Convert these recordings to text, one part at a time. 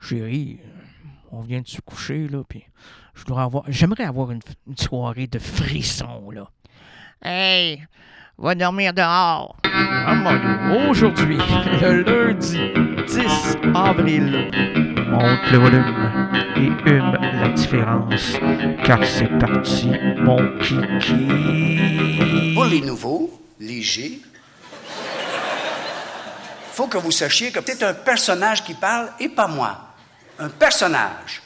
Chérie, on vient de se coucher, là, puis j'aimerais avoir une soirée de frissons, là. Hey, va dormir dehors. Ah, mon Dieu, aujourd'hui, le lundi 10 avril, monte le volume et hume la différence, car c'est parti, mon kiki. Pour les nouveaux, légers, faut que vous sachiez que c'est un personnage qui parle et pas moi. Un personnage.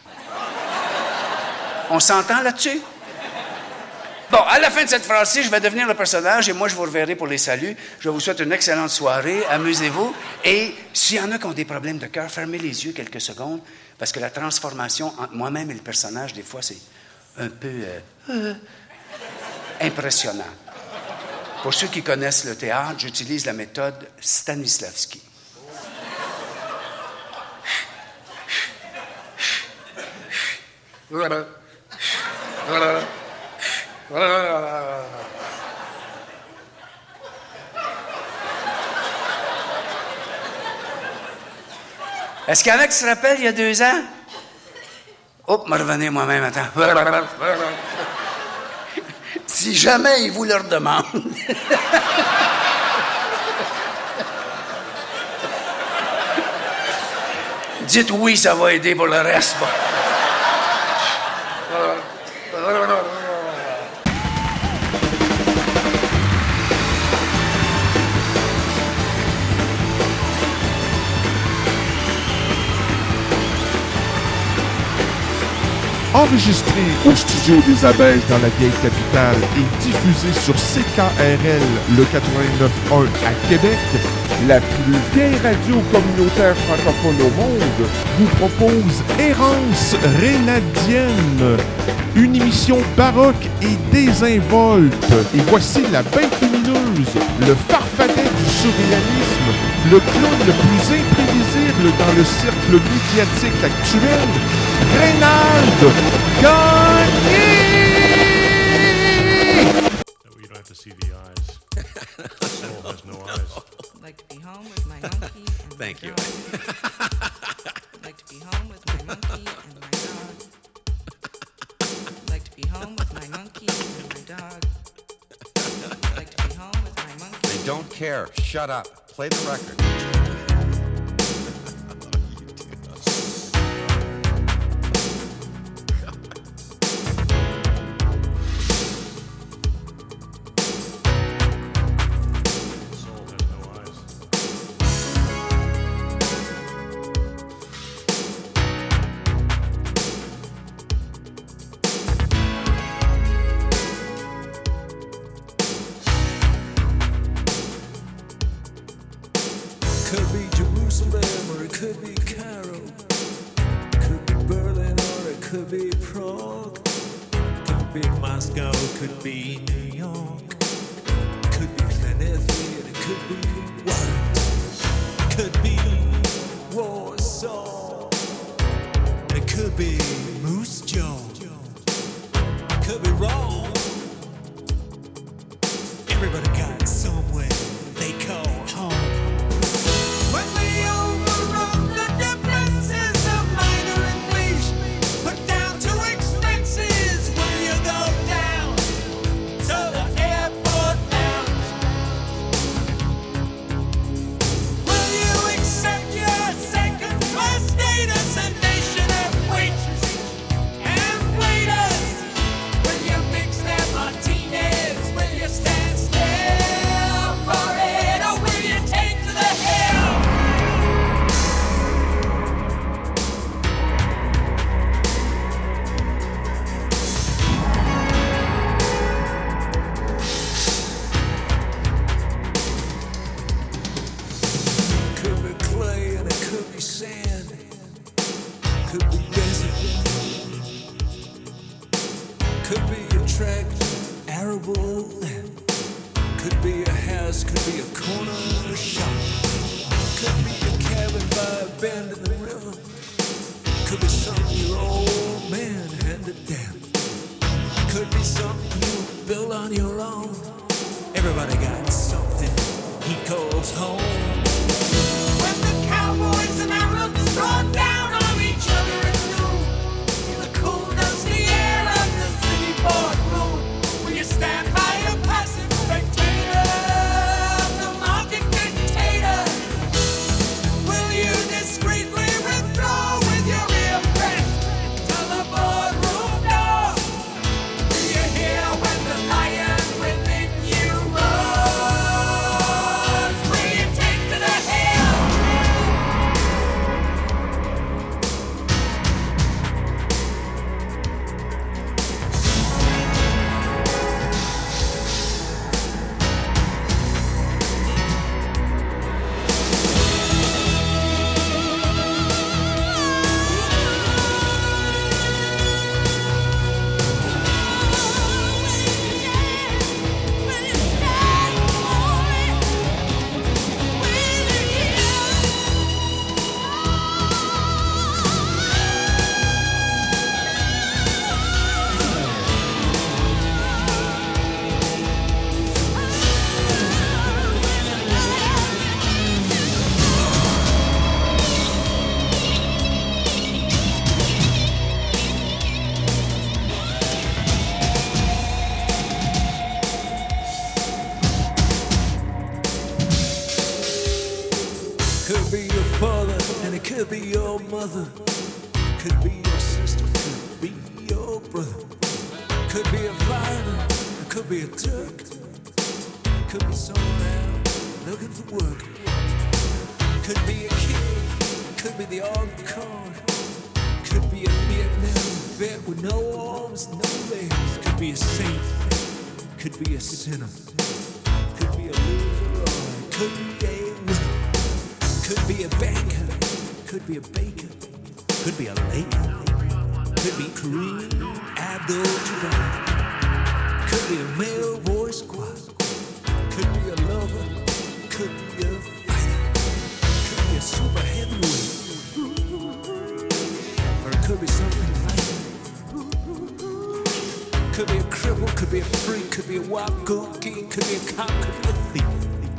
On s'entend là-dessus? Bon, à la fin de cette phrase-ci, je vais devenir le personnage et moi, je vous reverrai pour les saluts. Je vous souhaite une excellente soirée. Amusez-vous. Et s'il y en a qui ont des problèmes de cœur, fermez les yeux quelques secondes parce que la transformation entre moi-même et le personnage, des fois, c'est un peu impressionnant. Pour ceux qui connaissent le théâtre, j'utilise la méthode Stanislavski. Est-ce qu'il y en a qui se rappellent il y a 2 ans? Oups, me revenez moi-même, attends. Si jamais ils vous le redemandent. Dites oui, ça va aider pour le reste. Bon. Enregistré au studio des Abeilles dans la vieille capitale et diffusé sur CKRL le 89.1 à Québec, la plus vieille radio communautaire francophone au monde vous propose Errance Rénadienne, une émission baroque et désinvolte. Et voici la bête lumineuse, le farfadet du surréalisme, le clown le plus imprévisible dans le cercle médiatique actuel, Reynald Gagné! You don't have to see the eyes. The soul has no eyes. I'd like to be home with my monkey and my Thank you. dog. I'd like to be home with my monkey and my dog. I'd like to be home with my monkey and my dog. I'd like to be home with my monkey. They don't care. Shut up. Play the record. Could be Jerusalem or it could be Cairo. Could be Berlin or it could be Prague. Could be Moscow, could be New York. Could be Tennessee and it could be Washington. Could be Warsaw. And it could be Moose Jaw. Could be Rome. Everybody got somewhere they call home. When we overrun the differences of minor and niche, put down to expenses when you go down to the airport lounge. Will you accept your second-class status, a nation of waitresses and waiters? Will you mix their martinis? Will you stand still for it, or will you take to the hill? Could be clay and it could be sand. Could be desert. Could be a tract, arable land. Could be a house, could be a corner shop. Could be a cabin by a bend in the river. Could be something your old man handed down. Could be something you built on your own. Everybody got something he calls home. When the cowboys and Arabs draw down on each mother, could be your sister, could be your brother, could be a fighter, could be a Turk, could be someone out looking for work, could be a kid, could be the Army Corps, could be a Vietnam vet with no arms, no legs, could be a saint, could be a sinner, could be a loser, or could be a winner, could be a banker, could be a baker, could be a lady, could be Kareem Abdul-Jabbar, could be a male voice choir, could be a lover, could be a fighter, could be a super heavyweight, or it could be something light. Could be a cripple, could be a freak, could be a wild goat king, could be a cop, could be a thief.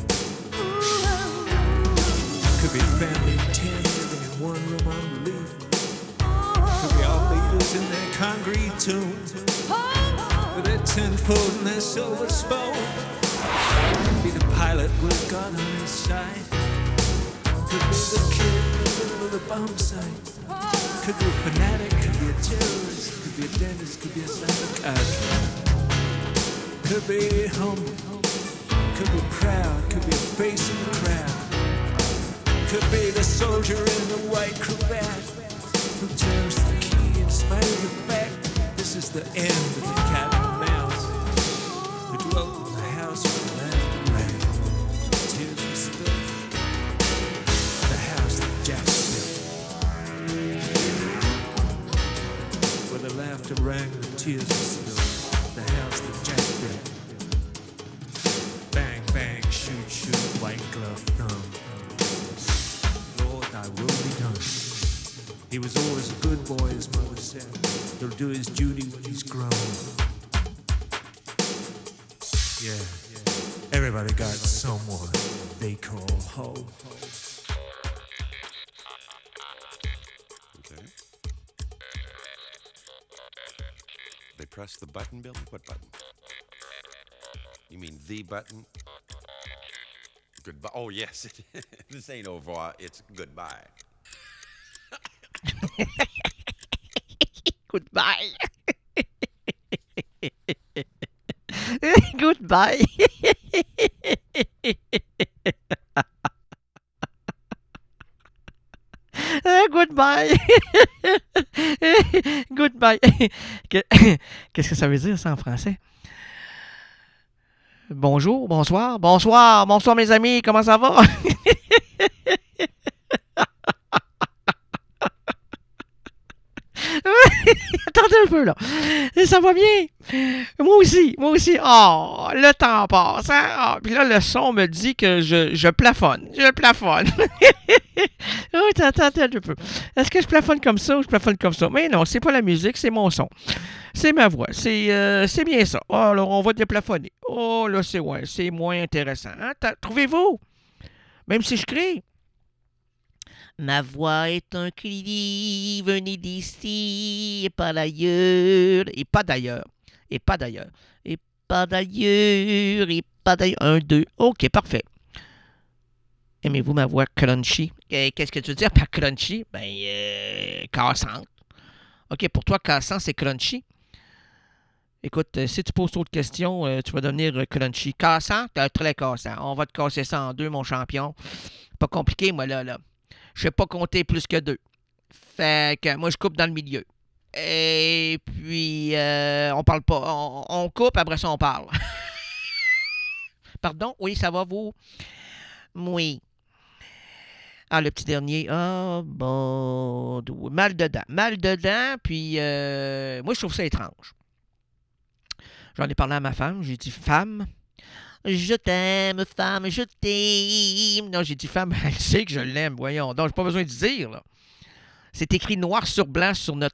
Could be a family of 10 living in one room on relief. Could be all leaders in their concrete tombs, with their 10-foot and their silver spoon. Could be the pilot with a gun on his side. Could be the kid in the middle of the bomb site. Could be a fanatic, could be a terrorist, could be a dentist, could be a psychiatrist. Could be humble, could be proud, could be a face in the crowd. Could be the soldier in the white cravat who turns the key in spite of the fact this is the end of the cat and mouse who dwelt in the house with the laughter rang, tears were spilled, the house that Jack built, where the laughter rang and the tears were spilled, the house that Jack built. Bang, bang, shoot, shoot, white glove thumb. Lord, thy will be done. He was always a good boy, his mother said. He'll do his duty when he's grown. Yeah, everybody got someone they call home. Okay. They press the button, Billy? What button? You mean the button? Goodbye. Oh, yes. This ain't au revoir. It's goodbye. Goodbye. Goodbye. Goodbye. Goodbye. Qu'est-ce que ça veut dire, ça, en français? Bonjour, bonsoir, bonsoir, bonsoir mes amis, comment ça va? Attendez un peu là, ça va bien? Moi aussi. Oh, le temps passe, hein? Oh, puis là, le son me dit que je plafonne. Oh, attends un peu. Est-ce que je plafonne comme ça ou je plafonne comme ça? Mais non, c'est pas la musique, c'est mon son. C'est ma voix. C'est bien ça. Oh, alors, on va déplafonner. Oh, là, c'est moins intéressant. Hein? Trouvez-vous? Même si je crie. Ma voix est un cri, venez d'ici, et pas d'ailleurs, et pas d'ailleurs, et pas d'ailleurs, et pas d'ailleurs, et pas d'ailleurs. 1, 2. OK, parfait. Aimez-vous ma voix crunchy? Qu'est-ce que tu veux dire par crunchy? Cassante. OK, pour toi, cassant, c'est crunchy. Écoute, si tu poses trop de questions, tu vas devenir crunchy. Cassant, t'es très cassant. On va te casser ça en deux, mon champion. Pas compliqué, moi, là. Je sais pas compter plus que 2. Fait que moi, je coupe dans le milieu. Et puis, on parle pas. On coupe, après ça, on parle. Pardon? Oui, ça va, vous? Oui. Ah, le petit dernier. Ah, bon. Mal dedans, puis moi, je trouve ça étrange. J'en ai parlé à ma femme. J'ai dit, femme, je t'aime, femme, je t'aime. Non, j'ai dit, femme, elle sait que je l'aime. Voyons donc, j'ai pas besoin de dire, là. C'est écrit noir sur blanc sur notre...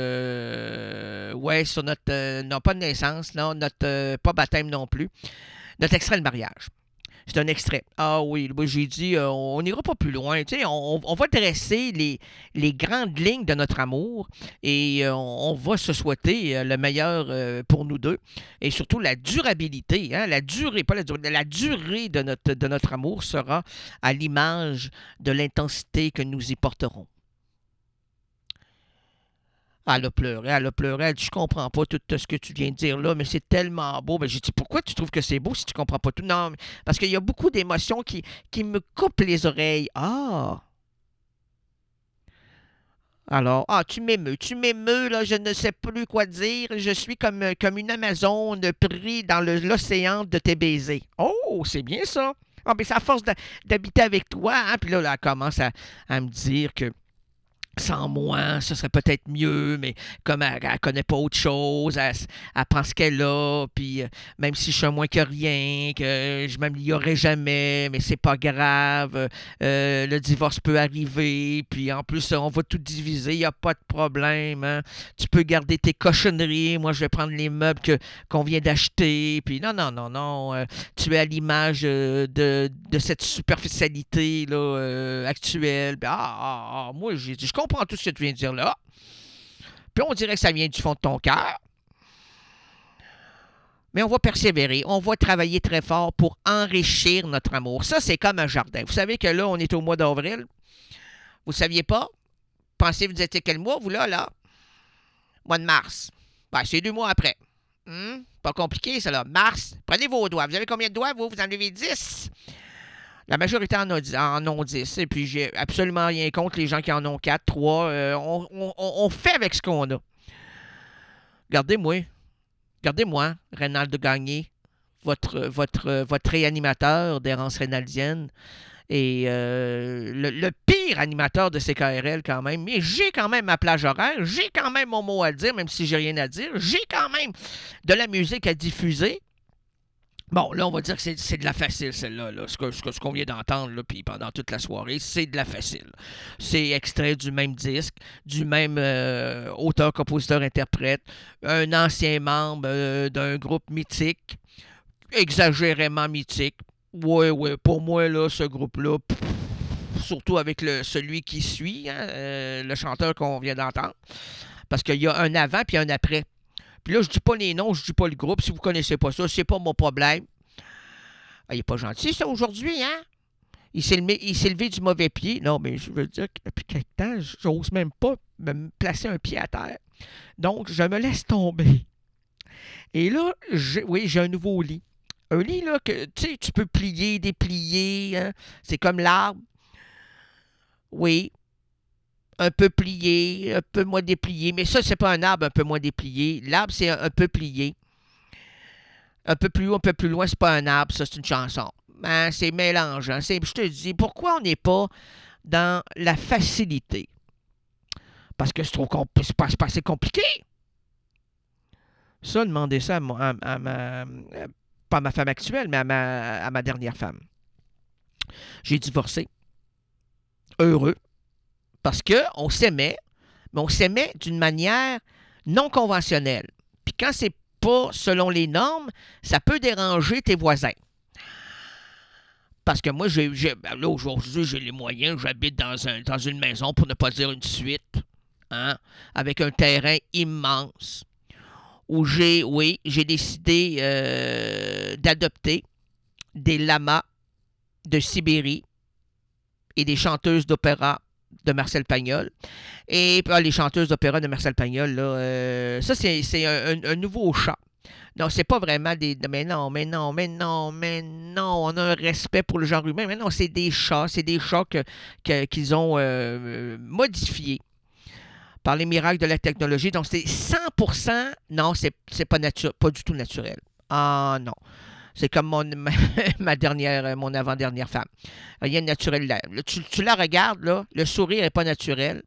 sur notre... non, pas de naissance, non, notre... pas baptême non plus. Notre extrait de mariage. C'est un extrait. Ah oui, moi j'ai dit, on n'ira pas plus loin. Tu sais, on va dresser les grandes lignes de notre amour et on va se souhaiter le meilleur pour nous deux. Et surtout la durabilité, hein, la durée de notre amour sera à l'image de l'intensité que nous y porterons. Elle a pleuré, elle dit, je comprends pas tout ce que tu viens de dire là, mais c'est tellement beau. Ben, j'ai dit, pourquoi tu trouves que c'est beau si tu comprends pas tout? Non, parce qu'il y a beaucoup d'émotions qui me coupent les oreilles. Ah! Alors, tu m'émeus, là, je ne sais plus quoi dire. Je suis comme une Amazone pris dans l'océan de tes baisers. Oh, c'est bien ça. Ah, mais c'est à force d'habiter avec toi, hein. Puis là, elle commence à me dire que sans moi, ce serait peut-être mieux, mais comme elle connaît pas autre chose, elle pense qu'elle a, puis même si je suis moins que rien, que je m'améliorerai jamais, mais c'est pas grave, le divorce peut arriver, puis en plus, on va tout diviser, il n'y a pas de problème, hein. Tu peux garder tes cochonneries, moi je vais prendre les meubles qu'on vient d'acheter, puis non, tu es à l'image de cette superficialité là, actuelle. Moi, j'ai dit, je comprends tout ce que tu viens de dire là. Puis on dirait que ça vient du fond de ton cœur. Mais on va persévérer, on va travailler très fort pour enrichir notre amour. Ça, c'est comme un jardin. Vous savez que là, on est au mois d'avril. Vous ne saviez pas? Pensez, vous étiez quel mois, vous, là? Mois de mars. Ben, c'est 2 mois après. Pas compliqué, ça, là. Mars, prenez vos doigts. Vous avez combien de doigts, vous? Vous en avez 10. La majorité en ont 10. Et puis, j'ai absolument rien contre les gens qui en ont 4, 3. On fait avec ce qu'on a. Regardez-moi, Reynald Gagné, votre réanimateur d'errance rénaldienne. Et le pire animateur de CKRL quand même. Mais j'ai quand même ma plage horaire. J'ai quand même mon mot à dire, même si j'ai rien à dire. J'ai quand même de la musique à diffuser. Bon, là, on va dire que c'est de la facile, celle-là. Là. Ce qu'on vient d'entendre, là, puis pendant toute la soirée, c'est de la facile. C'est extrait du même disque, du même auteur, compositeur, interprète, un ancien membre d'un groupe mythique, exagérément mythique. Ouais, pour moi, là, ce groupe-là, surtout avec celui qui suit, hein, le chanteur qu'on vient d'entendre, parce qu'il y a un avant puis un après. Puis là, je dis pas les noms, je dis pas le groupe. Si vous connaissez pas ça, c'est pas mon problème. Ah, il est pas gentil, ça, aujourd'hui, hein? Il s'est levé du mauvais pied. Non, mais je veux dire que depuis quelque temps, j'ose même pas me placer un pied à terre. Donc, je me laisse tomber. Et là, j'ai un nouveau lit. Un lit, là, que tu peux plier, déplier. Hein? C'est comme l'arbre. Oui. Un peu plié, un peu moins déplié. Mais ça, c'est pas un arbre un peu moins déplié. L'arbre, c'est un peu plié. Un peu plus haut, un peu plus loin, c'est pas un arbre, ça, c'est une chanson. Hein, c'est mélangeant. Je te dis, pourquoi on n'est pas dans la facilité? Parce que c'est pas assez compliqué. Ça, demandez ça à ma... Pas à ma femme actuelle, mais à ma dernière femme. J'ai divorcé. Heureux. Parce qu'on s'aimait, mais on s'aimait d'une manière non conventionnelle. Puis quand c'est pas selon les normes, ça peut déranger tes voisins. Parce que moi, là, aujourd'hui, j'ai les moyens, j'habite dans une maison, pour ne pas dire une suite, hein, avec un terrain immense, où j'ai décidé d'adopter des lamas de Sibérie et des chanteuses d'opéra de Marcel Pagnol. Et les chanteuses d'opéra de Marcel Pagnol, là, ça, c'est un nouveau chat. Non, c'est pas vraiment mais non, on a un respect pour le genre humain. Mais non, c'est des chats qu'ils ont modifiés par les miracles de la technologie. Donc, c'est 100%, non, c'est pas du tout naturel. Ah non. C'est comme mon avant-dernière femme. Rien de naturel là. Tu la regardes, là, le sourire n'est pas naturel.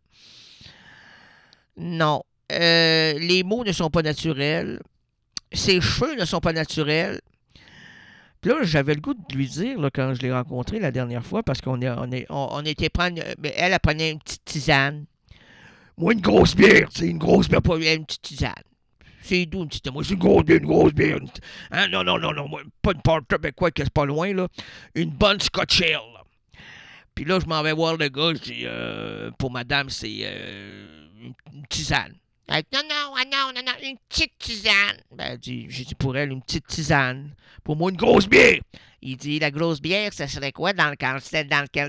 Non. Les mots ne sont pas naturels. Ses cheveux ne sont pas naturels. Puis là, j'avais le goût de lui dire, là, quand je l'ai rencontrée la dernière fois, parce qu'on était prendre... Elle prenait une petite tisane. Moi, une grosse bière, tu sais, une grosse bière, pas une petite tisane. C'est doux, une petite... Moi, c'est une grosse bière. Hein? Non, moi, pas une porte québécois qui est pas loin, là. Une bonne Scotch Ale. Puis là, je m'en vais voir le gars, je dis, pour madame, c'est une tisane. Elle dit, non, une petite tisane. Ben, j'ai dit pour elle, une petite tisane. Pour moi, une grosse bière. Il dit, la grosse bière, ça serait quoi dans le cancer?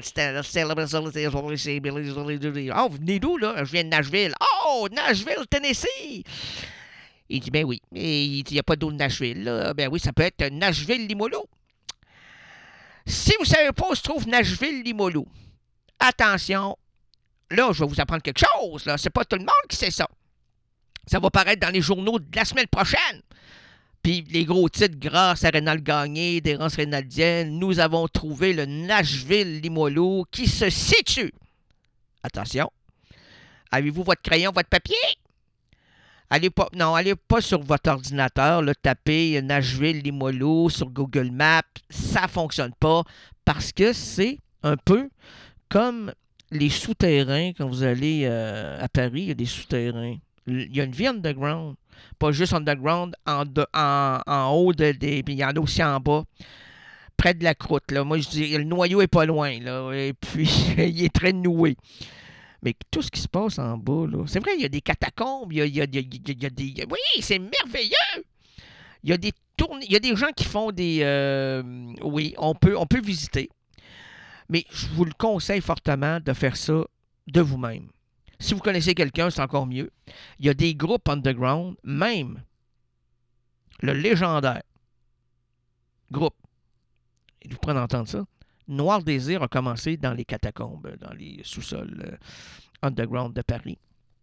Oh, vous venez d'où, là? Je viens de Nashville. Oh, Nashville, Tennessee. Il dit, ben oui. Et il dit, il n'y a pas d'eau de Nashville, là. Ben oui, ça peut être Nashville-Limolo. Si vous ne savez pas où se trouve Nashville-Limolo, attention, là, je vais vous apprendre quelque chose, là. C'est pas tout le monde qui sait ça. Ça va paraître dans les journaux de la semaine prochaine. Puis les gros titres, grâce à Rénal Gagné, d'Errance Rénaldienne, nous avons trouvé le Nashville-Limolo qui se situe. Attention. Avez-vous votre crayon, votre papier? Allez pas sur votre ordinateur, là, tapez Nashville-Limolo sur Google Maps. Ça ne fonctionne pas parce que c'est un peu comme les souterrains. Quand vous allez à Paris, il y a des souterrains. Il y a une vie underground. Pas juste underground, en haut puis il y en a aussi en bas, près de la croûte. Là. Moi, je dis, le noyau est pas loin, là, et puis il est très noué. Mais tout ce qui se passe en bas, là, c'est vrai, il y a des catacombes, il y a des... Oui, c'est merveilleux! Il y a des tournées, il y a des gens qui font des... oui, on peut visiter. Mais je vous le conseille fortement de faire ça de vous-même. Si vous connaissez quelqu'un, c'est encore mieux. Il y a des groupes underground, même le légendaire groupe, vous pourrez entendre ça, Noir Désir a commencé dans les catacombes, dans les sous-sols underground de Paris.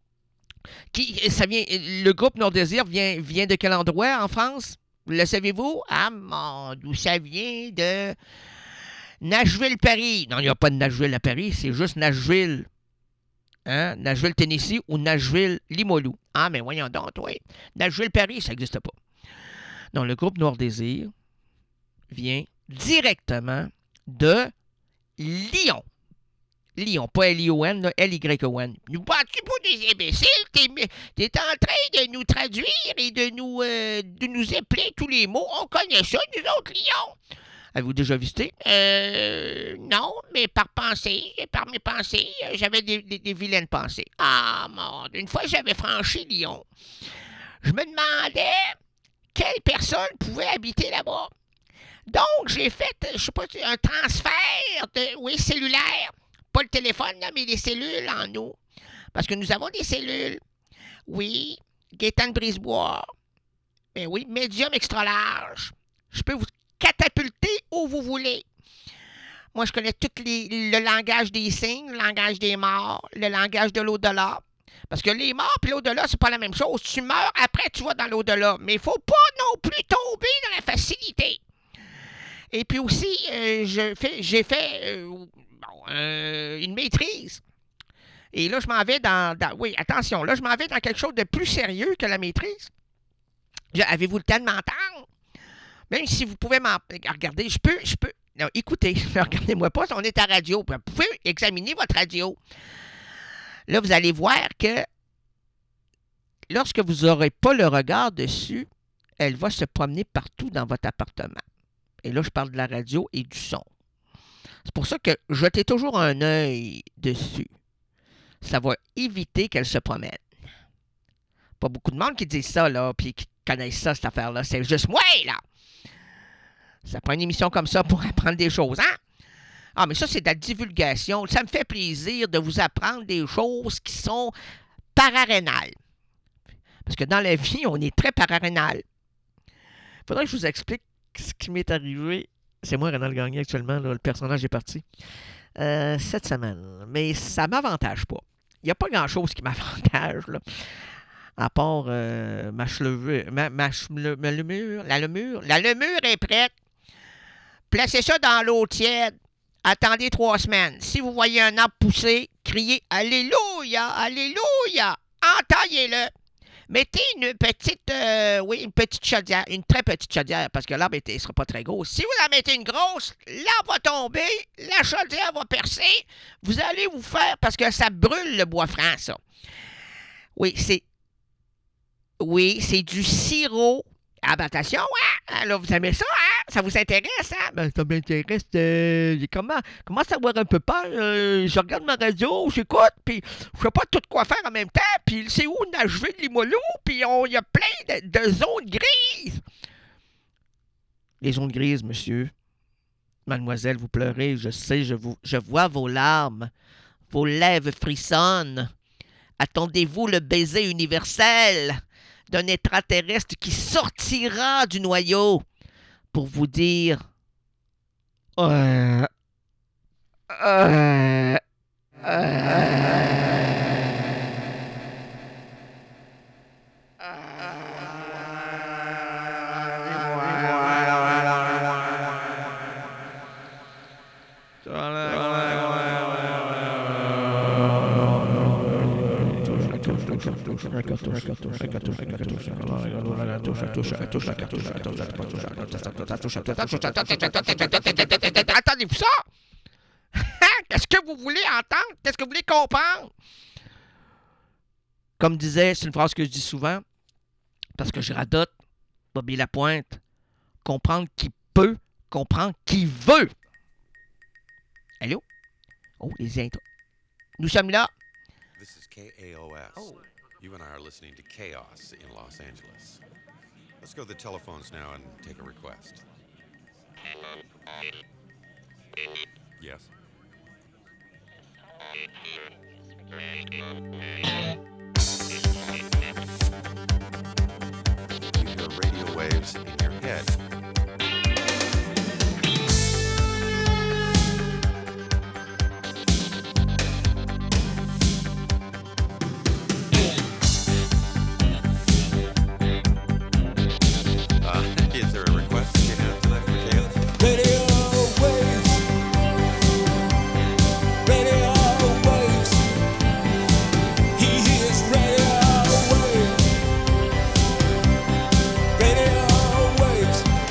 Le groupe Noir Désir vient de quel endroit en France? Le savez-vous? Ah, d'où ça vient? De Nashville, Paris. Non, il n'y a pas de Nashville à Paris, c'est juste Nashville. Hein? Nashville, Tennessee ou Nashville, Limolo. Ah, mais voyons donc, oui. Nashville, Paris, ça n'existe pas. Non, le groupe Noir Désir vient directement de Lyon. Lyon, pas L-I-O-N, L-Y-O-N. Nous parles-tu pour des imbéciles? T'es en train de nous traduire et de nous épeler tous les mots. On connaît ça, nous autres, Lyon. Avez-vous déjà visité? Non, mais par mes pensées, j'avais des vilaines pensées. Ah, mon Dieu, une fois, j'avais franchi Lyon. Je me demandais quelle personne pouvait habiter là-bas. Donc, j'ai fait, un transfert cellulaire. Pas le téléphone, là, mais les cellules en nous. Parce que nous avons des cellules. Oui, Gaétane Brisebois. Mais oui, médium extra large. Je peux vous catapulter où vous voulez. Moi, je connais le langage des signes, le langage des morts, le langage de l'au-delà. Parce que les morts et l'au-delà, c'est pas la même chose. Tu meurs, après tu vas dans l'au-delà. Mais il faut pas non plus tomber dans la facilité. Et puis aussi, j'ai fait une maîtrise. Et là, je m'en vais oui, attention, là, je m'en vais dans quelque chose de plus sérieux que la maîtrise. Avez-vous le temps de m'entendre? Même si vous pouvez regarder, je peux. Non, écoutez, regardez-moi pas, on est à radio. Vous pouvez examiner votre radio. Là, vous allez voir que lorsque vous n'aurez pas le regard dessus, elle va se promener partout dans votre appartement. Et là, je parle de la radio et du son. C'est pour ça que jetez toujours un œil dessus. Ça va éviter qu'elle se promène. Pas beaucoup de monde qui dit ça, là, puis qui connaissent ça, cette affaire-là. C'est juste moi, là. Ça prend une émission comme ça pour apprendre des choses, hein? Ah, mais ça, c'est de la divulgation. Ça me fait plaisir de vous apprendre des choses qui sont pararénales. Parce que dans la vie, on est très pararénal. Il faudrait que je vous explique ce qui m'est arrivé. C'est moi, Rénal Gagné, actuellement. Là, le personnage est parti. Cette semaine. Mais ça ne m'avantage pas. Il n'y a pas grand-chose qui m'avantage, là. À part ma lemure. La lemure est prête. Placez ça dans l'eau tiède. Attendez 3 semaines. Si vous voyez un arbre pousser, criez « Alléluia! Alléluia! » Entaillez-le. Mettez une petite chaudière, une très petite chaudière, parce que l'arbre ne sera pas très gros. Si vous en mettez une grosse, l'arbre va tomber, la chaudière va percer, vous allez vous faire, parce que ça brûle le bois franc, ça. Oui, c'est du sirop. Ah ben attention, hein? Là, vous aimez ça, hein? Ça vous intéresse, hein? Ben, ça m'intéresse. J'ai comment savoir un peu peur? Je regarde ma radio, j'écoute, puis je sais pas tout quoi faire en même temps, puis c'est où Nashville, Limoilou, puis il y a plein de zones grises. Les zones grises, monsieur. Mademoiselle, vous pleurez, je sais, je vois vos larmes. Vos lèvres frissonnent. Attendez-vous le baiser universel d'un extraterrestre qui sortira du noyau pour vous dire Attendez-vous ça? Qu'est-ce que vous voulez entendre? Qu'est-ce que vous voulez comprendre? Comme disait, c'est une phrase que je dis souvent, parce que je radote, Bobby Lapointe, comprendre qui peut, comprendre qui veut. Allô? Oh, les intros. Nous sommes là. This is KAOS. You and I are listening to Chaos in Los Angeles. Let's go to the telephones now and take a request. Yes. You hear radio waves in your head. Is there a request that you have tonight for Chaos? Radio waves. Radio waves. He hears radio waves. Radio waves.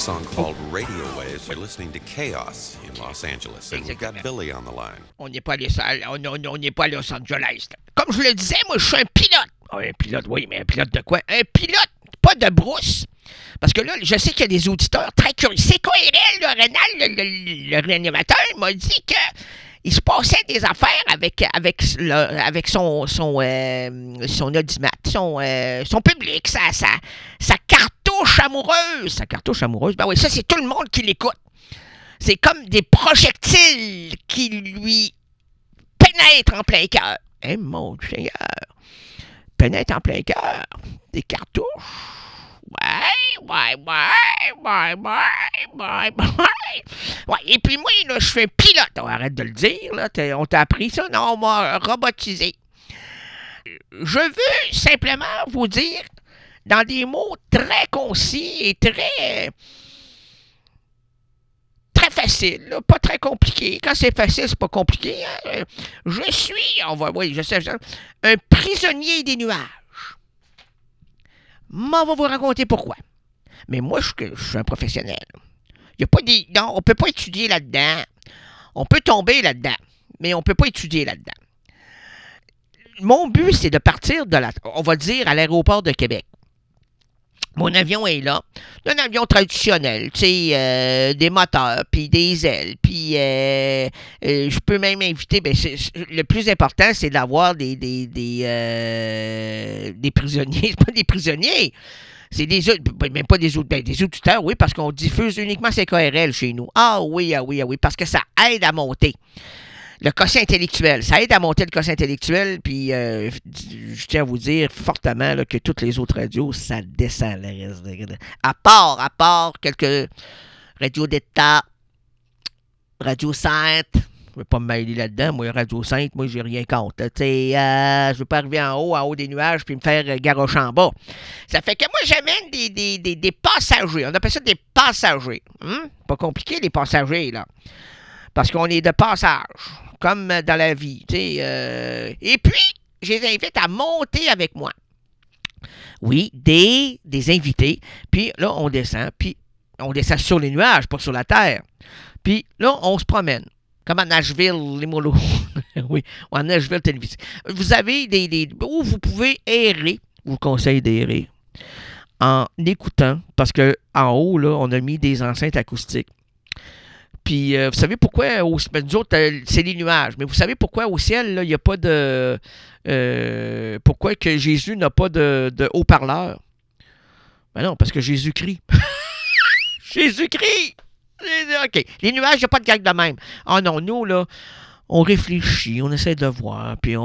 song called Radio Waves. You're listening to Chaos in Los Angeles. And we've got Exactement. Billy on the line. On n'est pas on n'est pas à Los Angeles. Comme je le disais, moi, je suis un pilote. Ah, un pilote, oui, mais un pilote de quoi? Un pilote, pas de brousse. Parce que là, je sais qu'il y a des auditeurs très curieux. C'est CKRL, le Rénal, le réanimateur, m'a dit que il se passait des affaires avec son audimat, son public, sa cartouche amoureuse. Sa cartouche amoureuse, ben oui, ça, c'est tout le monde qui l'écoute. C'est comme des projectiles qui lui pénètrent en plein cœur. Eh mon Seigneur! Pénètrent en plein cœur. Des cartouches. Ouais. Ouais, et puis moi, là, je suis un pilote. Oh, arrête de le dire, là. On t'a appris ça? Non, on m'a robotisé. Je veux simplement vous dire, dans des mots très concis et très facile, là, pas très compliqué. Quand c'est facile, c'est pas compliqué. Hein? Je suis, je sais, un prisonnier des nuages. On va vous raconter pourquoi. Mais moi, je suis un professionnel. Il y a pas non, on peut pas étudier là-dedans. On peut tomber là-dedans, mais on peut pas étudier là-dedans. Mon but, c'est de partir on va dire, à l'aéroport de Québec. Mon avion est là. C'est un avion traditionnel, tu sais, des moteurs, puis des ailes, puis je peux même inviter, le plus important, c'est d'avoir des prisonniers. C'est pas des prisonniers, c'est même pas des auditeurs, oui, parce qu'on diffuse uniquement CKRL chez nous. Ah oui, parce que ça aide à monter. Le quotient intellectuel, ça aide à monter le quotient intellectuel, puis je tiens à vous dire fortement là, que toutes les autres radios, ça descend le reste. À part quelques radios d'État, Radio Sainte, je ne veux pas me mêler là-dedans, moi, Radio Sainte, moi, j'ai rien contre. Je veux pas arriver en haut des nuages, puis me faire garrocher en bas. Ça fait que moi, j'amène des passagers, on appelle ça des passagers. Pas compliqué, les passagers, là. Parce qu'on est de passage, comme dans la vie. Et puis, je les invite à monter avec moi. Oui, des invités. Puis là, on descend. Puis on descend sur les nuages, pas sur la terre. Puis là, on se promène. Comme à Nashville, les molos. Oui, à Nashville, Tennessee. Vous avez où vous pouvez errer. Je vous conseille d'errer en écoutant. Parce qu'en haut, là, on a mis des enceintes acoustiques. Puis, vous savez pourquoi, nous autres, c'est les nuages, mais vous savez pourquoi au ciel, il n'y a pas de... pourquoi que Jésus n'a pas de haut-parleur? Ben non, parce que Jésus crie. Jésus crie! OK. Les nuages, il n'y a pas de gag de même. Ah non, nous, là, on réfléchit, on essaie de voir, puis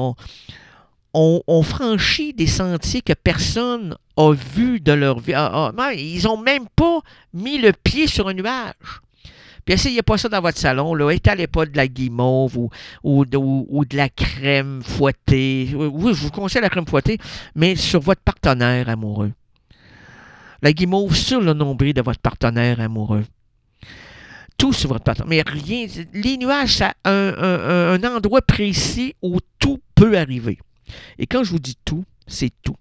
on franchit des sentiers que personne n'a vus de leur vie. Ils n'ont même pas mis le pied sur un nuage. Puis essayez pas ça dans votre salon, là. Étalez pas de la guimauve ou de la crème fouettée. Oui, je vous conseille la crème fouettée, mais sur votre partenaire amoureux. La guimauve sur le nombril de votre partenaire amoureux. Tout sur votre partenaire. Mais rien. Les nuages, ça a un endroit précis où tout peut arriver. Et quand je vous dis tout, c'est tout.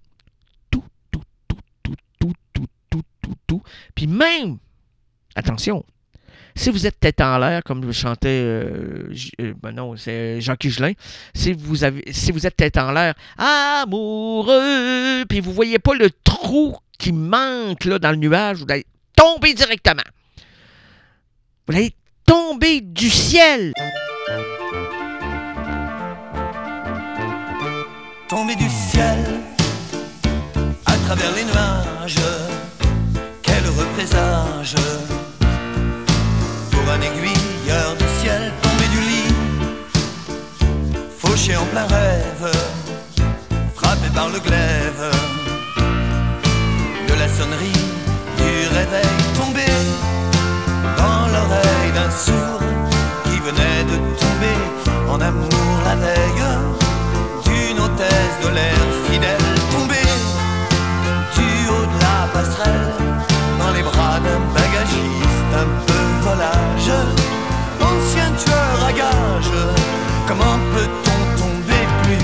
Tout. Puis même, attention, si vous êtes tête en l'air, comme je chantais, c'est Jean Cugelin, si vous êtes tête en l'air, amoureux, puis vous ne voyez pas le trou qui manque là, dans le nuage, vous allez tomber directement. Vous allez tomber du ciel. Tomber du ciel, à travers les nuages, quel heureux présage. Pour un aiguilleur du ciel, tombé du lit, fauché en plein rêve, frappé par le glaive de la sonnerie du réveil, tombé dans l'oreille d'un sourd qui venait de tomber en amour la veille d'une hôtesse de l'air fidèle, tombé du haut de la passerelle dans les bras d'un bagagiste un peu volage, ancien tueur à gages, comment peut-on tomber plus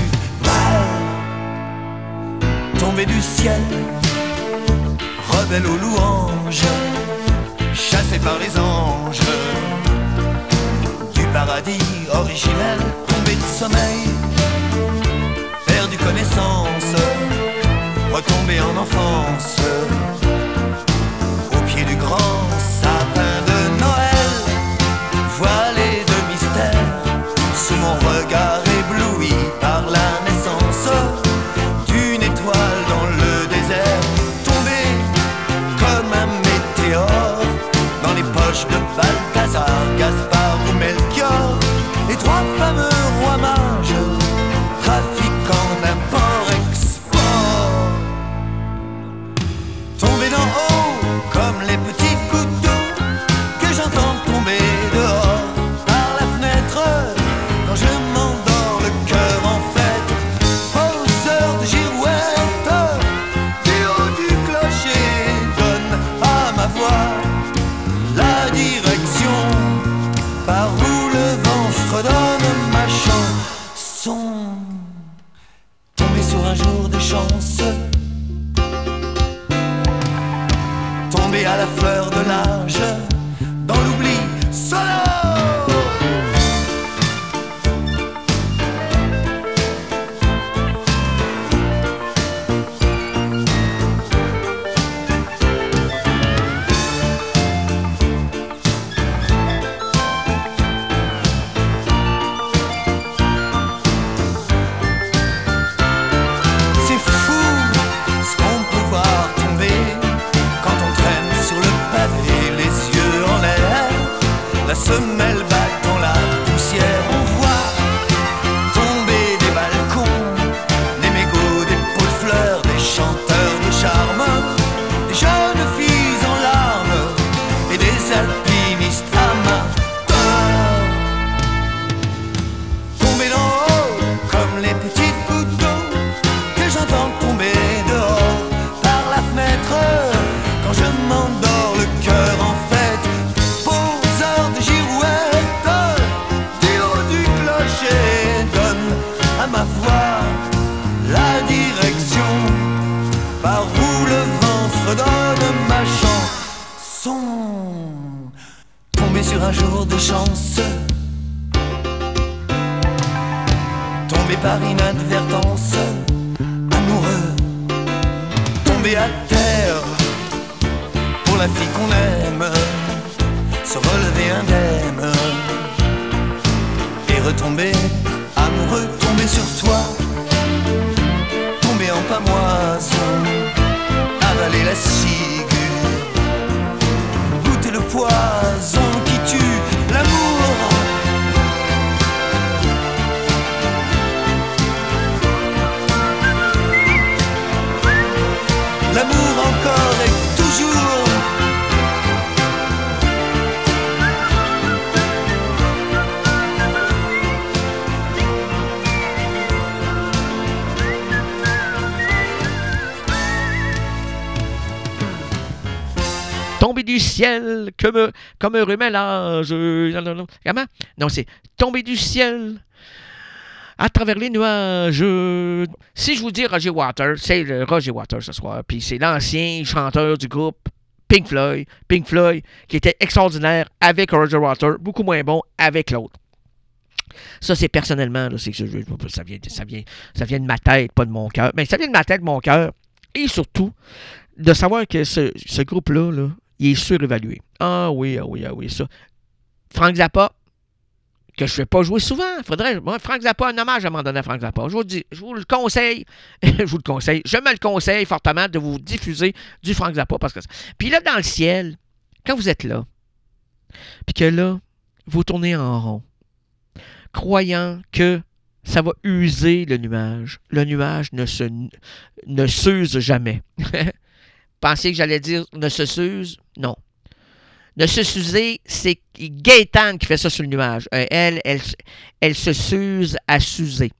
mal? Tomber du ciel, rebelle aux louanges, par les anges du paradis originel, tombé de sommeil, perdu connaissance, retombé en enfance, au pied du grand sapin de Noël, voilé de mystère, sous mon regard ébloui par la naissance d'une étoile dans le désert, tombé comme un météore dans les poches de Balthazar, Gaspard ou Melchior, les trois fameux rois mages, trafiquants d'import-export. Tombés d'en haut comme les petits gouttes d'eau que j'entends tomber dehors par la fenêtre quand je m'endors le cœur en fête, aux heures de girouette, du haut du clocher donne à ma voix la direction par où le vent fredonne ma chanson. Tombé sur un jour de chance, tombé à la fleur de l'âge, dans l'oubli sonore. C'est fou ce qu'on peut voir tomber quand on traîne sur le pavé, les yeux en l'air, la semelle battant la poussière. On voit tomber des balcons, des mégots, des pots de fleurs, des chanteurs de charme, des jeunes filles en larmes et des alpinistes amateurs. Tomber d'en haut comme les petites gouttes d'eau que j'entends tomber dehors par la fenêtre quand je m'endors le cœur en fête, aux heures de girouette, du haut du clocher donne à ma voix la direction par où le vent fredonne ma chanson. Tombé sur un jour de chance, tombé par inadvertance, amoureux, tombé à terre pour la fille qu'on aime, se relever indemne et retomber amoureux, tomber sur toi, tomber en pamoison, avaler la ciguë, goûter le poison qui tue l'amour. L'amour encore et toujours. Tomber du ciel comme un rumelage. Comment? Non, c'est tomber du ciel à travers les nuages. Si je vous dis Roger Waters, c'est le Roger Waters ce soir. Puis c'est l'ancien chanteur du groupe Pink Floyd. Pink Floyd, qui était extraordinaire avec Roger Waters, beaucoup moins bon avec l'autre. Ça, c'est personnellement, là, c'est que ça vient de ma tête, pas de mon cœur. Mais ça vient de ma tête, de mon cœur. Et surtout, de savoir que ce groupe-là, là, il est surévalué. Ah oui, ça. Frank Zappa, que je ne vais pas jouer souvent. Moi, Frank Zappa, un hommage à un moment donné à Frank Zappa. Je vous le conseille. Je me le conseille fortement de vous diffuser du Frank Zappa. Parce que puis là, dans le ciel, quand vous êtes là, puis que là, vous tournez en rond, croyant que ça va user le nuage. Le nuage ne s'use jamais. Pensez que j'allais dire ne se s'use? Non. Ne se s'user, c'est Gaétane qui fait ça sur le nuage. Elle se s'use à s'user.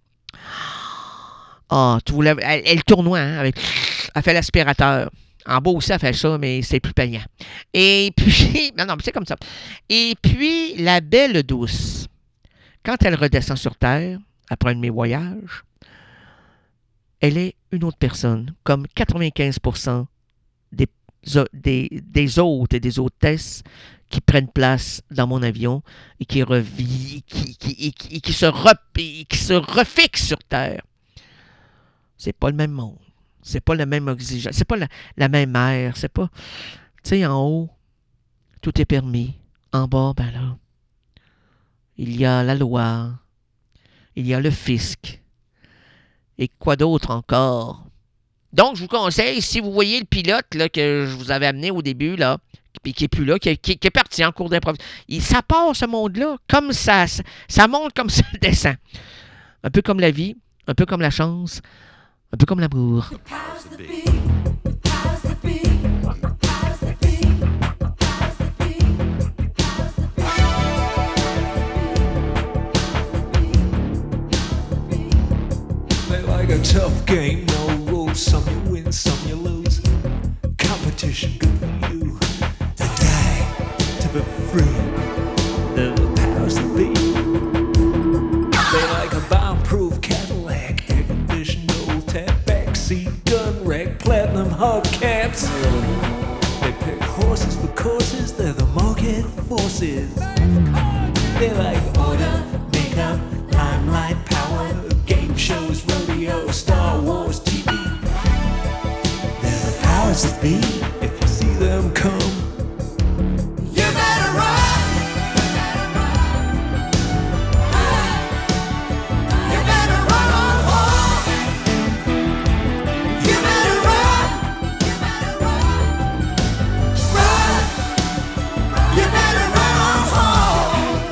Ah, elle tournoie, hein, elle fait l'aspirateur. En bas aussi, elle fait ça, mais c'est plus payant. Et puis, non, mais c'est comme ça. Et puis, la belle douce, quand elle redescend sur Terre, après un de mes voyages, elle est une autre personne, comme 95% des hôtes et des hôtesses qui prennent place dans mon avion et qui se refixent sur Terre. C'est pas le même monde. C'est pas la même exigence. C'est pas la même air. C'est pas... Tu sais, en haut, tout est permis. En bas, ben là, il y a la loi. Il y a le fisc. Et quoi d'autre encore? Donc, je vous conseille, si vous voyez le pilote là, que je vous avais amené au début, là, puis qui n'est plus là, qui est parti en cours d'improvisation, ça part, ce monde-là, comme ça monte comme ça descend. Un peu comme la vie, un peu comme la chance, un peu comme l'amour. Like a tough game, no rules. Some you win, some you lose. Competition, good for you. To die, to be free. The powers that be. They like a bomb-proof Cadillac, air-conditioned old tap, backseat gun rack, platinum hubcaps. They pick horses for courses. They're the market forces. They like order, makeup, limelight, power. Game shows, rodeo, Star Wars, TV. They're the powers that be. If you see them come, you better run. You better run on home. You better run. Run. You better run on home.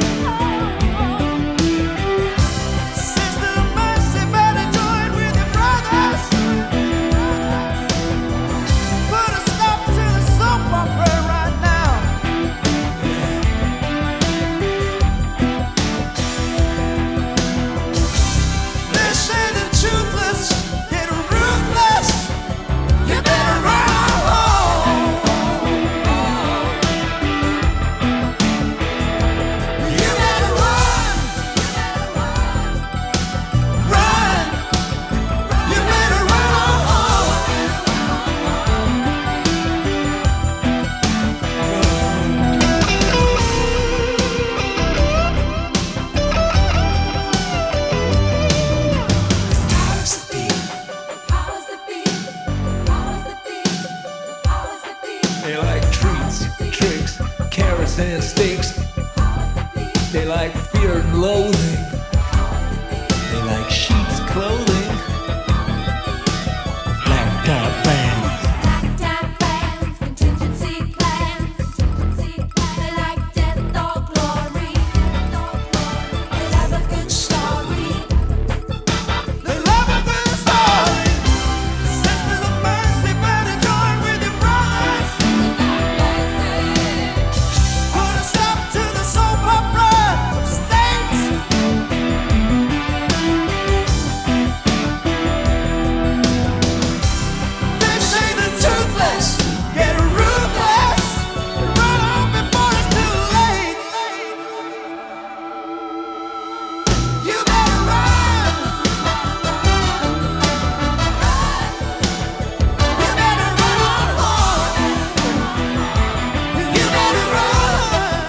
Sister Mercy, better join with your brothers. Put a stop to the soap opera right now. They say the toothless get ruthless. You better run home. You better run. Run. You better run home. They like treats, tricks, carrots and sticks. They like fear and loathing. They like sheep's clothing. Black top bands. They love a good story. Sisters of Mercy, better join with your brothers. Put a stop to the soap opera states. They say the toothless get ruthless. Run on before it's too late. You better run. You better run on home. You better run.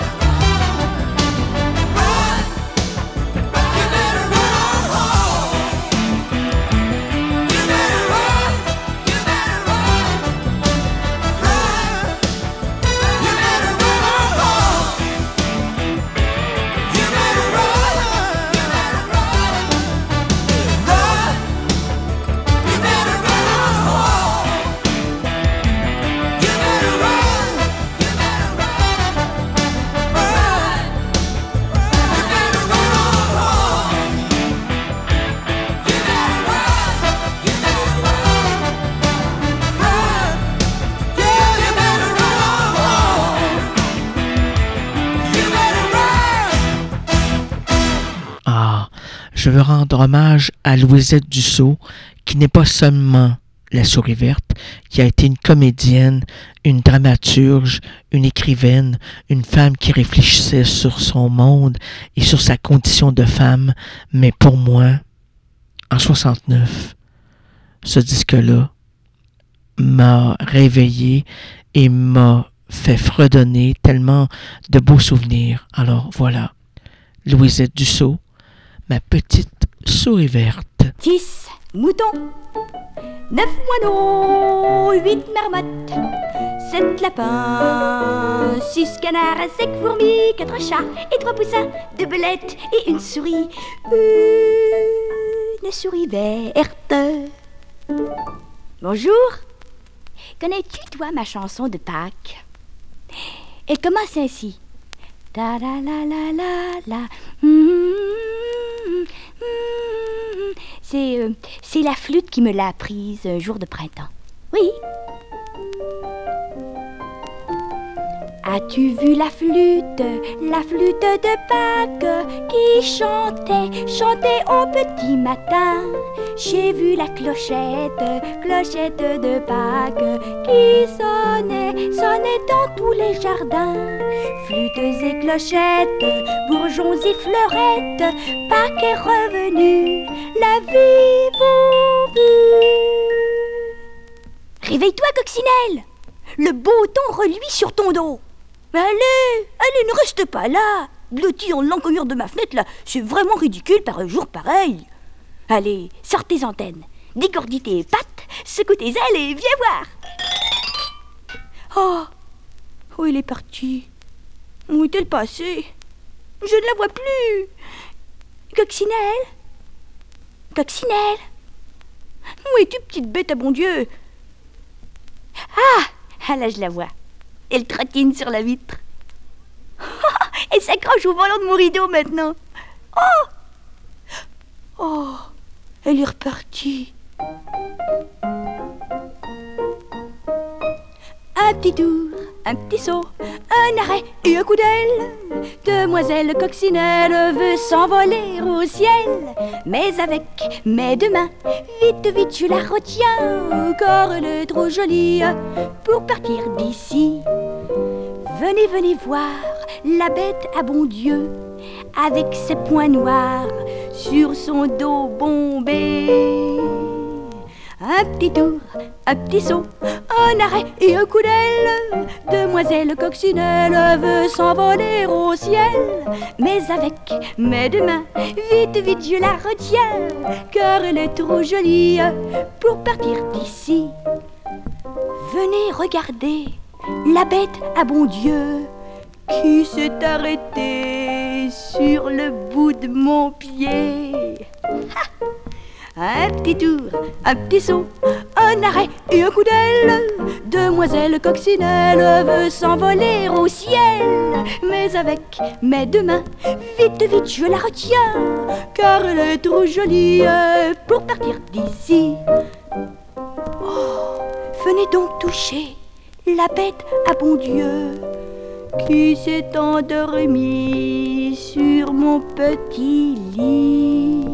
Run. You better run on home. You better run. You better run. Run. You better run on home. You better run. You better run. Run. You better run on home. You better run. You better run. Run. You better run on home. You better run. You better run. Run. Yeah, you better run on home. You better run. Ah, je veux rendre hommage à Louisette Dussault, qui n'est pas seulement la souris verte, qui a été une comédienne, une dramaturge, une écrivaine, une femme qui réfléchissait sur son monde et sur sa condition de femme. Mais pour moi, en 69, ce disque-là m'a réveillé et m'a fait fredonner tellement de beaux souvenirs. Alors voilà, Louisette Dussault, ma petite souris verte. 10 moutons, 9 moineaux, 8 marmottes, 7 lapins, 6 canards, 5 fourmis, 4 chats et 3 poussins, 2 belettes et une souris. Une souris verte. Bonjour. Connais-tu, toi, ma chanson de Pâques? Elle commence ainsi. Ta la la la la la. C'est la flûte qui me l'a apprise un jour de printemps. Oui. As-tu vu la flûte de Pâques qui chantait au petit matin? J'ai vu la clochette de Pâques qui sonnait dans tous les jardins. Flûtes et clochettes, bourgeons et fleurettes, Pâques est revenu, l'avez-vous vu? Réveille-toi, coccinelle! Le beau temps reluit sur ton dos. Allez, ne reste pas là. Blotti en l'encoignure de ma fenêtre, là, c'est vraiment ridicule par un jour pareil. Allez, sors tes antennes, dégourdis tes pattes, secoue tes ailes et viens voir. Oh, il est parti. Où est-elle passée? Je ne la vois plus. Coccinelle? Coccinelle? Où es-tu, petite bête à bon Dieu? Ah, là, je la vois. Elle trottine sur la vitre. Elle s'accroche au volant de mon rideau maintenant. Oh, elle est repartie. Un petit tour, un petit saut, un arrêt et un coup d'aile. Demoiselle Coccinelle veut s'envoler au ciel. Mais avec mes deux mains, vite, je la retiens, car elle est trop jolie pour partir d'ici. Venez voir la bête à bon Dieu, avec ses points noirs sur son dos bombé. Un petit tour, un petit saut, un arrêt et un coup d'aile. Demoiselle Coccinelle veut s'envoler au ciel. Mais avec mes deux mains, vite, je la retiens, car elle est trop jolie pour partir d'ici. Venez regarder la bête à bon Dieu qui s'est arrêtée sur le bout de mon pied. Un petit tour, un petit saut, un arrêt et un coup d'aile. Demoiselle Coccinelle veut s'envoler au ciel. Mais avec mes deux mains, vite, je la retiens, car elle est trop jolie pour partir d'ici. Oh, venez donc toucher la bête à bon Dieu qui s'est endormie sur mon petit lit.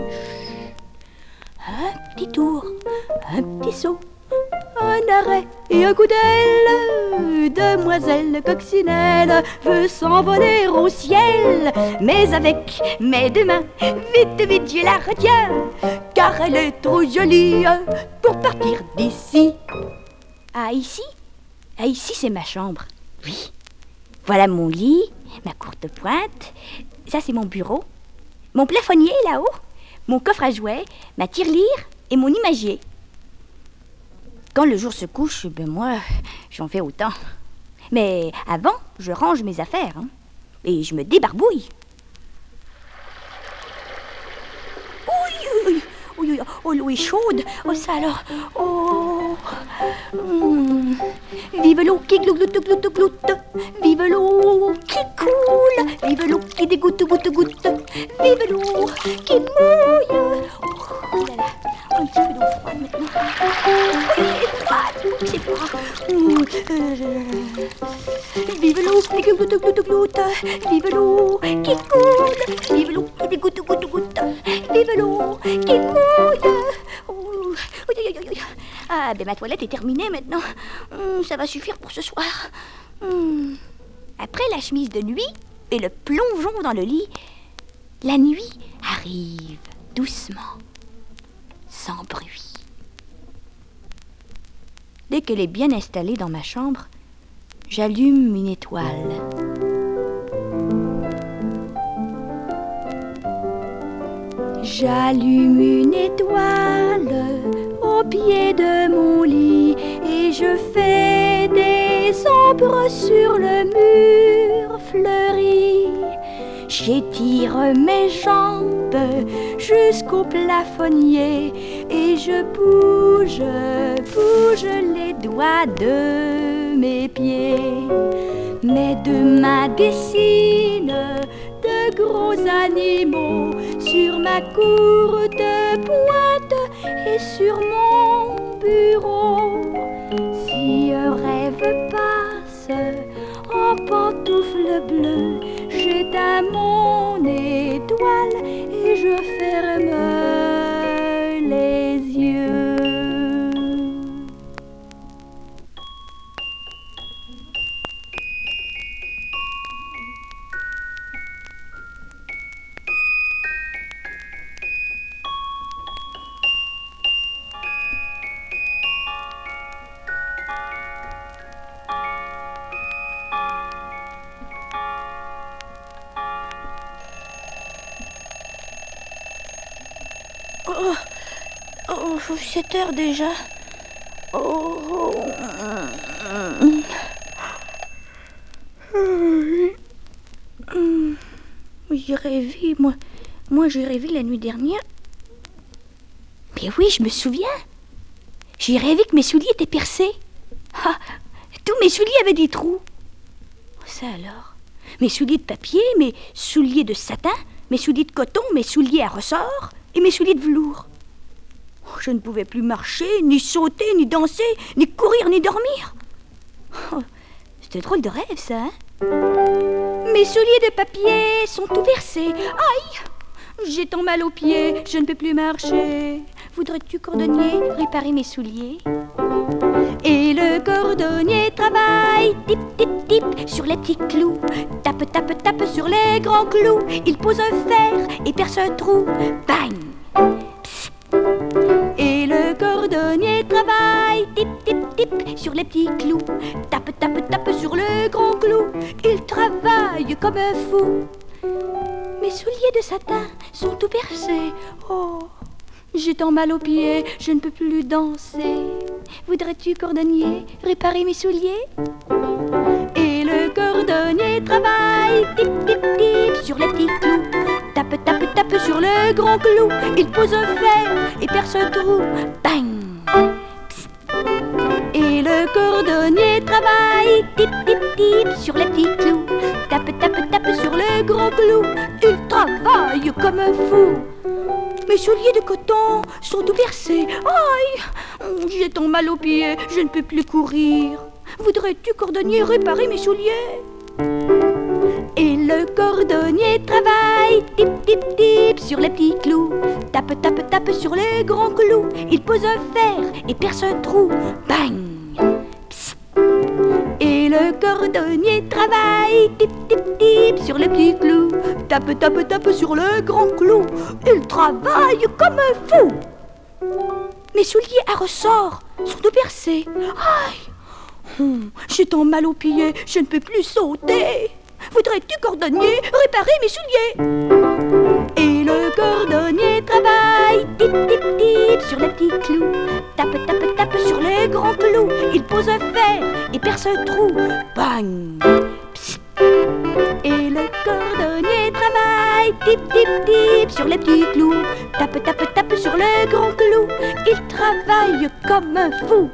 Un petit tour, un petit saut, un arrêt et un coup d'aile. Demoiselle Coccinelle veut s'envoler au ciel. Mais avec mes deux mains, vite, je la retiens, car elle est trop jolie pour partir d'ici. Ah, ici? Ah, ici, c'est ma chambre. Oui. Voilà mon lit, ma courte pointe. Ça, c'est mon bureau. Mon plafonnier, là-haut. Mon coffre à jouets, ma tirelire et mon imagier. Quand le jour se couche, moi, j'en fais autant. Mais avant, je range mes affaires, et je me débarbouille. Oh, l'eau est chaude. Oh, ça alors. Oh. Vive l'eau qui gloute. Vive l'eau qui coule. Vive l'eau qui dégoûte, goutte. Vive l'eau qui mouille. Oh là là. Un petit peu d'eau froide maintenant. C'est froid. Vive l'eau qui gloute. Vive l'eau qui coule. Vive l'eau qui dégoûte, goutte. Vive l'eau qui mouille. Ah, ben ma toilette est terminée maintenant. Ça va suffire pour ce soir. Après la chemise de nuit et le plongeon dans le lit, la nuit arrive doucement, sans bruit. Dès qu'elle est bien installée dans ma chambre, j'allume une étoile. J'allume une étoile au pied de mon lit et je fais des ombres sur le mur fleuri. J'étire mes jambes jusqu'au plafonnier et je bouge les doigts de mes pieds. Mes deux mains dessinent de gros animaux sur ma courte pointe et sur mon bureau. Si un rêve passe en pantoufles bleues, j'éteins mon étoile et je ferme les yeux. Oh, 7 heures déjà. J'ai rêvé, moi j'ai rêvé la nuit dernière. Mais oui, je me souviens. J'ai rêvé que mes souliers étaient percés. Ah, tous mes souliers avaient des trous. Ça alors. Mes souliers de papier, mes souliers de satin, mes souliers de coton, mes souliers à ressort et mes souliers de velours. Je ne pouvais plus marcher, ni sauter, ni danser, ni courir, ni dormir. C'était drôle de rêve, ça, hein? Mes souliers de papier sont tout percés. Aïe! J'ai tant mal aux pieds, je ne peux plus marcher. Voudrais-tu, cordonnier, réparer mes souliers? Et le cordonnier travaille, tip, tip, tip, sur les petits clous. Tape, tape, tape sur les grands clous. Il pose un fer et perce un trou. Bang! Psst. Et le cordonnier travaille, tip, tip, tip, sur les petits clous. Tape, tape, tape sur le grand clou. Il travaille comme un fou. Mes souliers de satin sont tout percés. Oh, j'ai tant mal aux pieds, je ne peux plus danser. Voudrais-tu, cordonnier, réparer mes souliers? Et le cordonnier travaille, tip, tip, tip, sur les petits clous. Tape, tape, tape sur le grand clou. Il pose un fer et perce un trou. Bang! Psst. Et le cordonnier travaille, tip, tip, tip, sur les petits clous. Tape, tape, tape sur le grand clou. Il travaille comme un fou. Mes souliers de coton sont tout percés. Aïe! J'ai tant mal aux pieds, je ne peux plus courir. Voudrais-tu, cordonnier, réparer mes souliers? Et le cordonnier travaille, tip, tip, tip, sur les petits clous. Tape, tape, tape sur les grands clous. Il pose un fer et perce un trou. Bang! Psst. Et le cordonnier travaille, tip, tip, tip, sur les petits clous. Tape, tape, tape sur le grand clou. Il travaille comme un fou. Mes souliers à ressort sont tout percés. Aïe! J'ai tant mal aux pieds, je ne peux plus sauter. Voudrais-tu, cordonnier, réparer mes souliers? Et le cordonnier travaille, tip, tip, tip, sur les petits clous. Tape, tape, tape sur les grands clous. Il pose un fer et perce un trou. Bang! Psst. Et le cordonnier travaille, tip, tip, tip, sur les petits clous. Tape, tape, tape sur les grands clous. Il travaille comme un fou.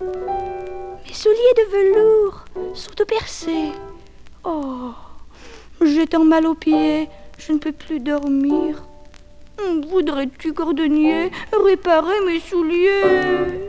Mes souliers de velours sont tout percés. Oh, j'ai tant mal aux pieds, je ne peux plus dormir. Voudrais-tu, cordonnier, réparer mes souliers?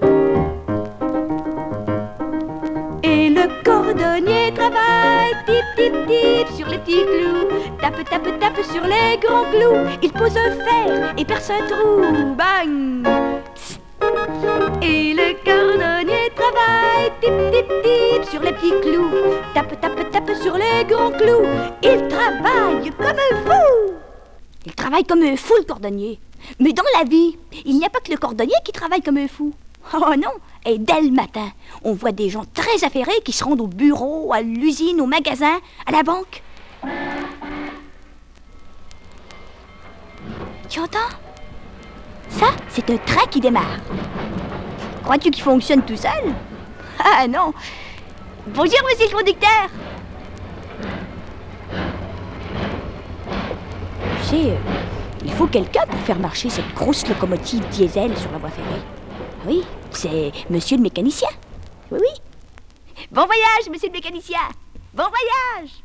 Et le cordonnier travaille, tip, tip, tip, sur les petits clous. Tape, tape, tape sur les grands clous. Il pose un fer et perce un trou. Bang! Psst. Et le cordonnier travaille, tip, tip, tip, sur les petits clous. Tape, tape, tape sur les grands clous. Il travaille comme un fou. Il travaille comme un fou, le cordonnier. Mais dans la vie, il n'y a pas que le cordonnier qui travaille comme un fou. Oh non! Et dès le matin, on voit des gens très affairés qui se rendent au bureau, à l'usine, au magasin, à la banque. Tu entends? Ça, c'est un train qui démarre. Crois-tu qu'il fonctionne tout seul? Ah non! Bonjour, monsieur le conducteur! Tu sais, il faut quelqu'un pour faire marcher cette grosse locomotive diesel sur la voie ferrée. Oui, c'est monsieur le mécanicien. Oui, oui. Bon voyage, monsieur le mécanicien! Bon voyage!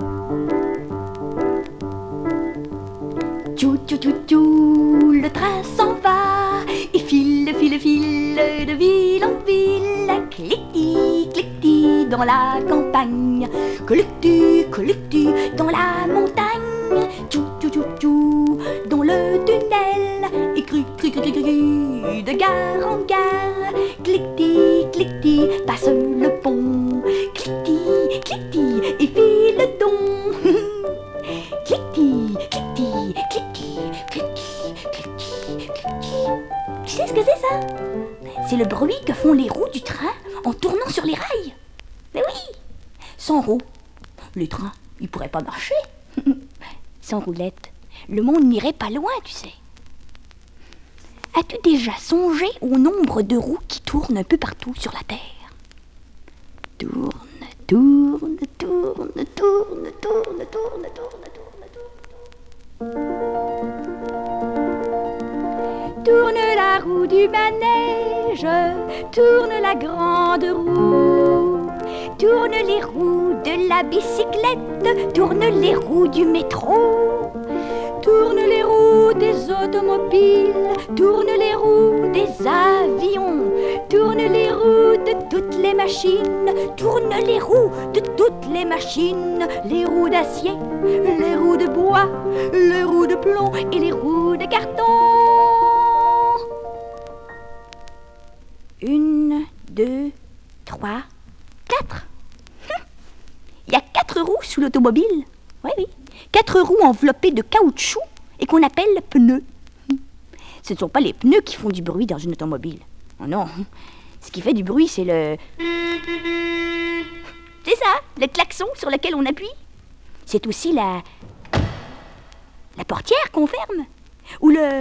Tchou, tchou, tchou, tchou, le train s'en va. Il file, file, file de ville en ville. Cliquetis, cliquetis dans la campagne. Collectu dans la montagne. Tchou, tchou, tchou, tchou, dans le tunnel. Et cru, de gare en gare. Cliquetis, cliquetis, passe le pont. Cliquetis, cliquetis, et file donc. Cliquetis, cliquetis, cliquetis, cliquetis, cliquetis, cliquetis. Tu sais ce que c'est ça? C'est le bruit que font les roues du train en tournant sur les rails. Mais oui! Sans roues, les trains, ils pourraient pas marcher. Sans roulette, le monde n'irait pas loin, tu sais. As-tu déjà songé au nombre de roues qui tournent un peu partout sur la Terre? Tourne, tourne, tourne, tourne, tourne, tourne, tourne, tourne, tourne. Tourne la roue du manège, tourne la grande roue, tourne les roues de la bicyclette, tourne les roues du métro, tourne les roues des automobiles, tourne les roues des avions, tourne les roues de toutes les machines, tourne les roues de toutes les machines, les roues d'acier, les roues de bois, les roues de plomb et les roues de carton. 1, 2, 3, 4. Il y a 4 roues sous l'automobile. Oui, oui. 4 roues enveloppées de caoutchouc et qu'on appelle pneus. Ce ne sont pas les pneus qui font du bruit dans une automobile. Oh non. Ce qui fait du bruit, c'est le... C'est ça, le klaxon sur lequel on appuie. C'est aussi la portière qu'on ferme. Ou le...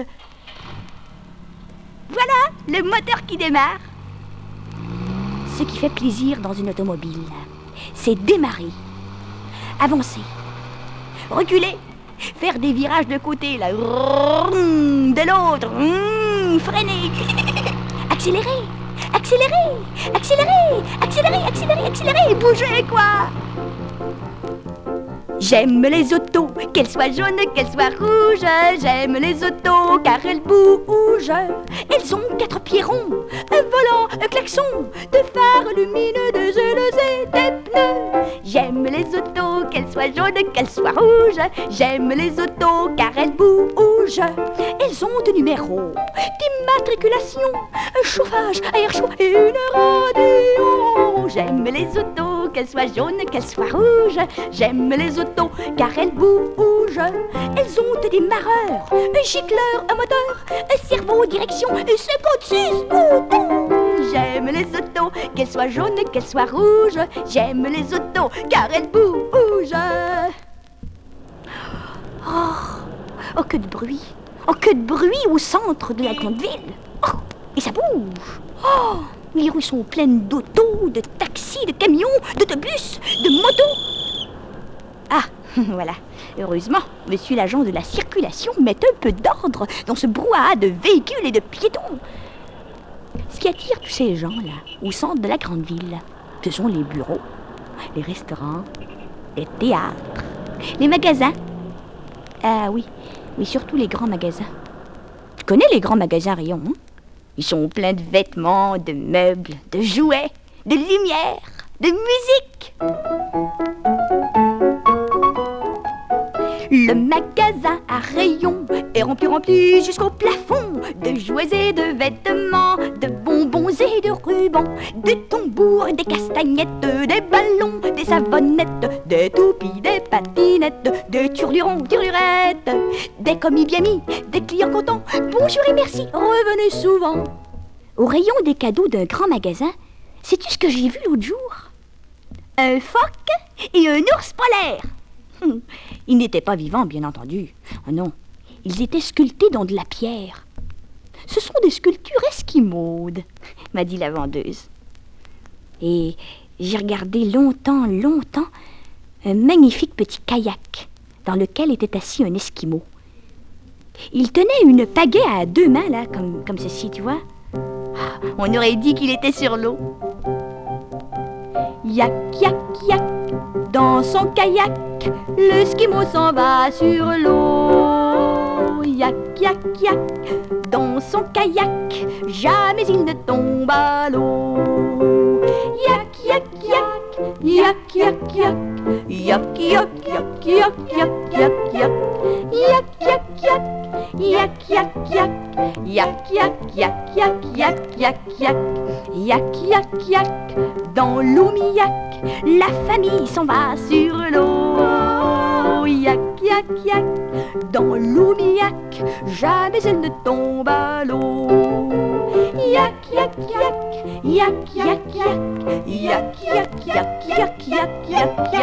Voilà, le moteur qui démarre. Ce qui fait plaisir dans une automobile, c'est démarrer, avancer, reculer, faire des virages de côté, là, de l'autre, freiner, accélérer, accélérer, accélérer, accélérer, accélérer, accélérer, bouger, quoi. J'aime les autos, qu'elles soient jaunes, qu'elles soient rouges. J'aime les autos car elles bougent. Elles ont 4 pieds ronds, un volant, un klaxon, deux phares lumineux, des ailes et des pneus. J'aime les autos, qu'elles soient jaunes, qu'elles soient rouges. J'aime les autos car elles bougent. Elles ont des numéros, d'immatriculation, un chauffage, air chaud et une radio. J'aime les autos, qu'elles soient jaunes, qu'elles soient rouges. J'aime les autos car elles bougent. Elles ont des marreurs, un gicleur, un moteur, un cerveau, direction, un 56 boutons. J'aime les autos, qu'elles soient jaunes, qu'elles soient rouges. J'aime les autos car elles bougent. Oh, que de bruit. Oh, que de bruit au centre de la grande ville. Oh, et ça bouge. Oh, les rues sont pleines d'autos, de taxis, de camions, d'autobus, de motos. Ah, voilà. Heureusement, monsieur l'agent de la circulation met un peu d'ordre dans ce brouhaha de véhicules et de piétons. Ce qui attire tous ces gens-là, au centre de la grande ville, ce sont les bureaux, les restaurants, les théâtres, les magasins. Ah oui, surtout les grands magasins. Tu connais les grands magasins rayons, hein? Ils sont pleins de vêtements, de meubles, de jouets, de lumière, de musique. Le magasin à rayons est rempli jusqu'au plafond de jouets et de vêtements, de bonbons et de rubans, des tambours, des castagnettes, des ballons, des savonnettes, des toupies, des patinettes, des turlurons, turlurettes, des commis bien mis, des clients contents. Bonjour et merci, revenez souvent. au rayon des cadeaux d'un grand magasin, sais-tu ce que j'ai vu l'autre jour? Un phoque et un ours polaire. Ils n'étaient pas vivants, bien entendu. Oh non, ils étaient sculptés dans de la pierre. Ce sont des sculptures esquimaudes, m'a dit la vendeuse. Et j'ai regardé longtemps un magnifique petit kayak dans lequel était assis un esquimau. Il tenait une pagaie à 2 mains, là, comme ceci, tu vois. On aurait dit qu'il était sur l'eau. Yak, yak, yak, dans son kayak, l'esquimau s'en va sur l'eau. Yak, yak, yak, dans son kayak, jamais il ne tombe à l'eau. Yak, yak, yak, yak, yak, yak, yak, yak, yak, yak, yak, yak, yak, yak, yak, yak. Yak, yak, yak, yak, yak, yak, yak, yak, yak, yak, yak, yak, yak, dans l'Oumillac, la famille s'en va sur l'eau. Yak, yak, yak, dans l'Oumillac, jamais elle ne tombe à l'eau. Yak, yak, yak, yak, yak, yak, yak, yak, yak, yak, yak, yak, yak.